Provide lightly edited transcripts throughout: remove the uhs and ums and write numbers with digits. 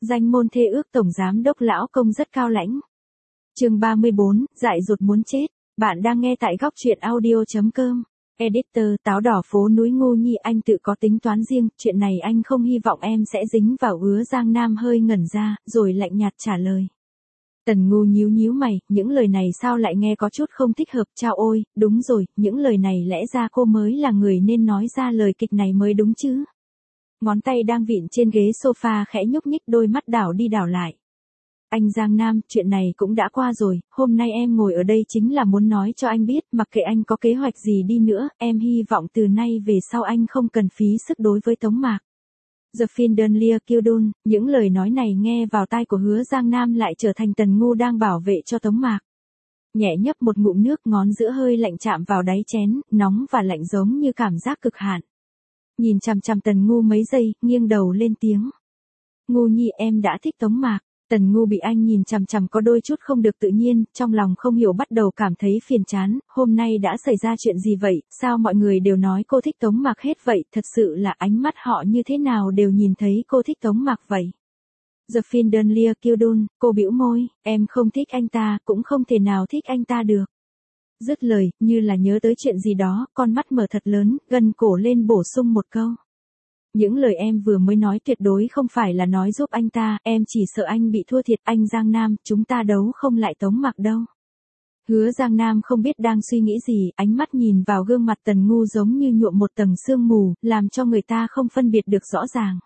Danh môn thê ước tổng giám đốc lão công rất cao lãnh. Chương 34, dại dột muốn chết. Bạn đang nghe tại góc truyện audio.com. Editor, táo đỏ phố núi Ngô Nhi, anh tự có tính toán riêng, chuyện này anh không hy vọng em sẽ dính vào. Hứa Giang Nam hơi ngẩn ra, rồi lạnh nhạt trả lời. Tần Ngu nhíu nhíu mày, những lời này sao lại nghe có chút không thích hợp. Chao ôi, đúng rồi, những lời này lẽ ra cô mới là người nên nói ra lời kịch này mới đúng chứ. Ngón tay đang vịn trên ghế sofa khẽ nhúc nhích, đôi mắt đảo đi đảo lại. Anh Giang Nam, chuyện này cũng đã qua rồi, hôm nay em ngồi ở đây chính là muốn nói cho anh biết, mặc kệ anh có kế hoạch gì đi nữa, em hy vọng từ nay về sau anh không cần phí sức đối với Tống Mạc. The Finderlia Kildun, những lời nói này nghe vào tai của Hứa Giang Nam lại trở thành Tần Ngu đang bảo vệ cho Tống Mạc. Nhẹ nhấp một ngụm nước, ngón giữa hơi lạnh chạm vào đáy chén, nóng và lạnh giống như cảm giác cực hạn. Nhìn chằm chằm Tần Ngu mấy giây, nghiêng đầu lên tiếng. Ngu Nhi, em đã thích Tống Mạc. Tần Ngu bị anh nhìn chằm chằm có đôi chút không được tự nhiên, trong lòng không hiểu bắt đầu cảm thấy phiền chán, hôm nay đã xảy ra chuyện gì vậy, sao mọi người đều nói cô thích Tống Mạc hết vậy, thật sự là ánh mắt họ như thế nào đều nhìn thấy cô thích Tống Mạc vậy. The Finderlia Kildun, cô bĩu môi, em không thích anh ta, cũng không thể nào thích anh ta được. Dứt lời, như là nhớ tới chuyện gì đó, con mắt mở thật lớn, gân cổ lên bổ sung một câu. Những lời em vừa mới nói tuyệt đối không phải là nói giúp anh ta, em chỉ sợ anh bị thua thiệt. Anh Giang Nam, chúng ta đấu không lại Tống Mạc đâu. Hứa Giang Nam không biết đang suy nghĩ gì, ánh mắt nhìn vào gương mặt Tần Ngu giống như nhuộm một tầng sương mù, làm cho người ta không phân biệt được rõ ràng.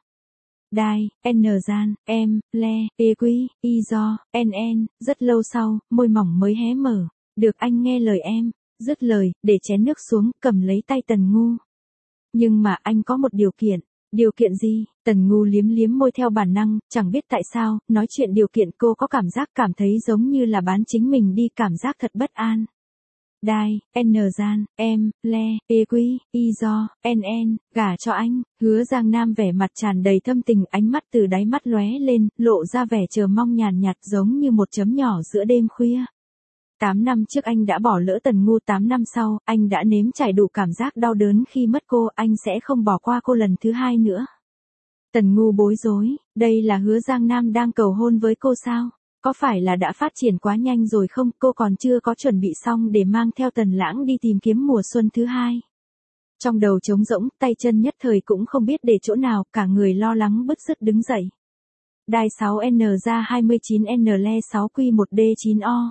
Đai, N gian, em, le, e quy, y do, n, rất lâu sau, môi mỏng mới hé mở. Được, anh nghe lời em. Dứt lời, để chén nước xuống, cầm lấy tay Tần Ngu. Nhưng mà anh có một điều kiện. Điều kiện gì? Tần Ngu liếm liếm môi theo bản năng, chẳng biết tại sao, nói chuyện điều kiện cô có cảm thấy giống như là bán chính mình đi, cảm giác thật bất an. Đai, N gian, em, le, e quy, y do, n, gả cho anh. Hứa Giang Nam vẻ mặt tràn đầy thâm tình, ánh mắt từ đáy mắt lóe lên, lộ ra vẻ chờ mong nhàn nhạt giống như một chấm nhỏ giữa đêm khuya. 8 năm trước anh đã bỏ lỡ Tần Ngu, 8 năm sau, anh đã nếm trải đủ cảm giác đau đớn khi mất cô, anh sẽ không bỏ qua cô lần thứ hai nữa. Tần Ngu bối rối, đây là Hứa Giang Nam đang cầu hôn với cô sao? Có phải là đã phát triển quá nhanh rồi không? Cô còn chưa có chuẩn bị xong để mang theo Tần Lãng đi tìm kiếm mùa xuân thứ hai. Trong đầu trống rỗng, tay chân nhất thời cũng không biết để chỗ nào, cả người lo lắng bứt rứt đứng dậy. Đai 6N ra 29N le 6Q1D9O.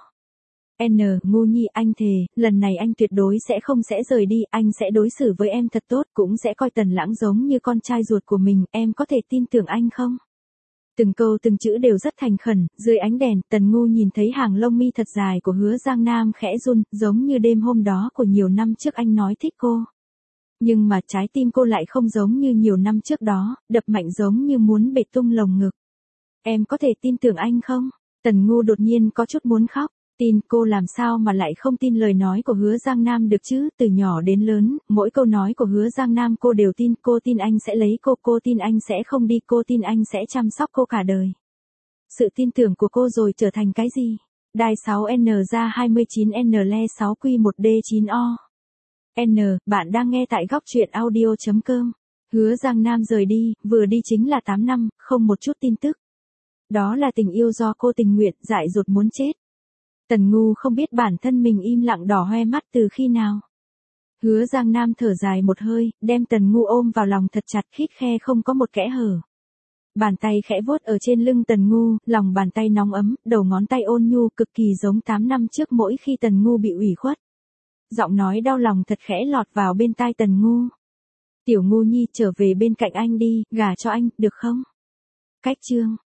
Ngu Nhi, anh thề, lần này anh tuyệt đối sẽ không rời đi, anh sẽ đối xử với em thật tốt, cũng sẽ coi Tần Lãng giống như con trai ruột của mình, em có thể tin tưởng anh không? Từng câu từng chữ đều rất thành khẩn, dưới ánh đèn, Tần Ngu nhìn thấy hàng lông mi thật dài của Hứa Giang Nam khẽ run, giống như đêm hôm đó của nhiều năm trước anh nói thích cô. Nhưng mà trái tim cô lại không giống như nhiều năm trước đó, đập mạnh giống như muốn bể tung lồng ngực. Em có thể tin tưởng anh không? Tần Ngu đột nhiên có chút muốn khóc. Tin, cô làm sao mà lại không tin lời nói của Hứa Giang Nam được chứ, từ nhỏ đến lớn, mỗi câu nói của Hứa Giang Nam cô đều tin, cô tin anh sẽ lấy cô tin anh sẽ không đi, cô tin anh sẽ chăm sóc cô cả đời. Sự tin tưởng của cô rồi trở thành cái gì? Đai 6N ra 29N le 6Q1D9O. Bạn đang nghe tại góc truyện audio.com. Hứa Giang Nam rời đi, vừa đi chính là 8 năm, không một chút tin tức. Đó là tình yêu do cô tình nguyện, dại dột muốn chết. Tần Ngu không biết bản thân mình im lặng đỏ hoe mắt từ khi nào. Hứa Giang Nam thở dài một hơi, đem Tần Ngu ôm vào lòng thật chặt, khít khe không có một kẽ hở. Bàn tay khẽ vuốt ở trên lưng Tần Ngu, lòng bàn tay nóng ấm, đầu ngón tay ôn nhu, cực kỳ giống 8 năm trước mỗi khi Tần Ngu bị ủy khuất. Giọng nói đau lòng thật khẽ lọt vào bên tai Tần Ngu. Tiểu Ngu Nhi, trở về bên cạnh anh đi, gả cho anh, được không? Cách chương